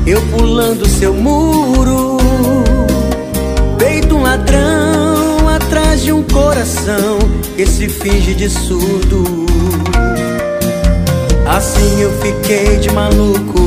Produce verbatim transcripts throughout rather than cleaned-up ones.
eu pulando seu muro, feito um ladrão atrás de um coração que se finge de surdo. Assim eu fiquei de maluco,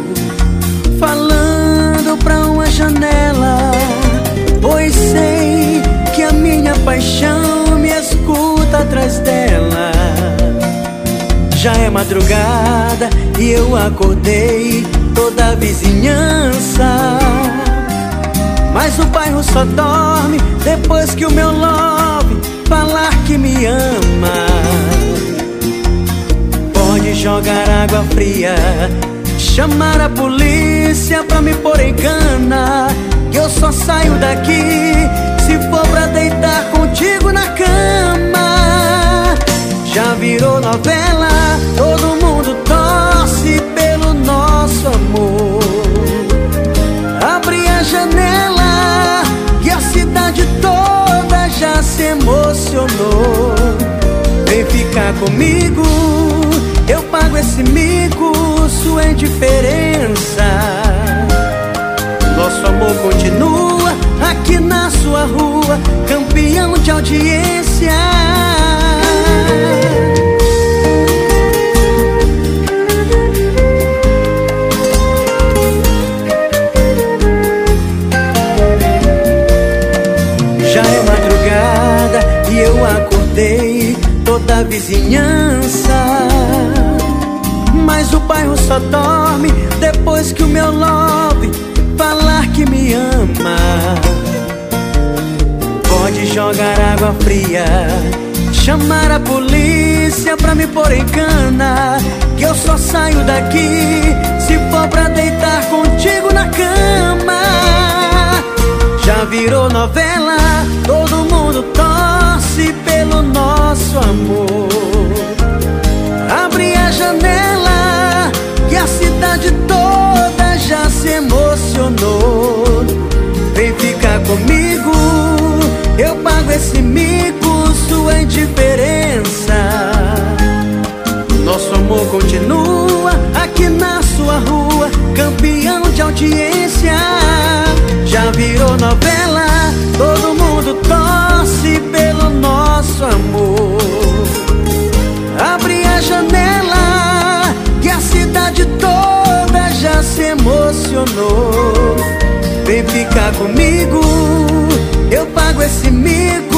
falando pra uma janela, pois sei que a minha paixão me escuta atrás dela. Já é madrugada e eu acordei toda a vizinhança, mas o bairro só dorme depois que o meu love falar que me ama. Pode jogar água fria, chamar a polícia pra me pôr em cana, que eu só saio daqui se for pra deitar contigo na cama. Já virou novela, todo mundo torce pelo nosso amor. Abre a janela e a cidade toda já se emocionou. Vem ficar comigo, eu pago esse mico, sua indiferença. Nosso amor continua aqui na sua rua, campeão de audiência. Já é madrugada e eu acordei toda a vizinhança, mas o bairro só dorme depois que o meu love falar que me ama. Pode jogar água fria, chamar a polícia pra me pôr em cana, que eu só saio daqui se for pra deitar contigo na cama. Já virou novela, todo mundo torce pelo nosso amor. Abre a janela e a cidade toda já se emocionou. Vem ficar comigo, eu pago esse mico, sua indiferença. Nosso amor continua aqui na sua rua, campeão de audiência. Já virou novela, todo mundo torce pelo nosso amor. Abre a janela e a cidade toda já se emocionou. Vem ficar comigo, eu pago esse mico,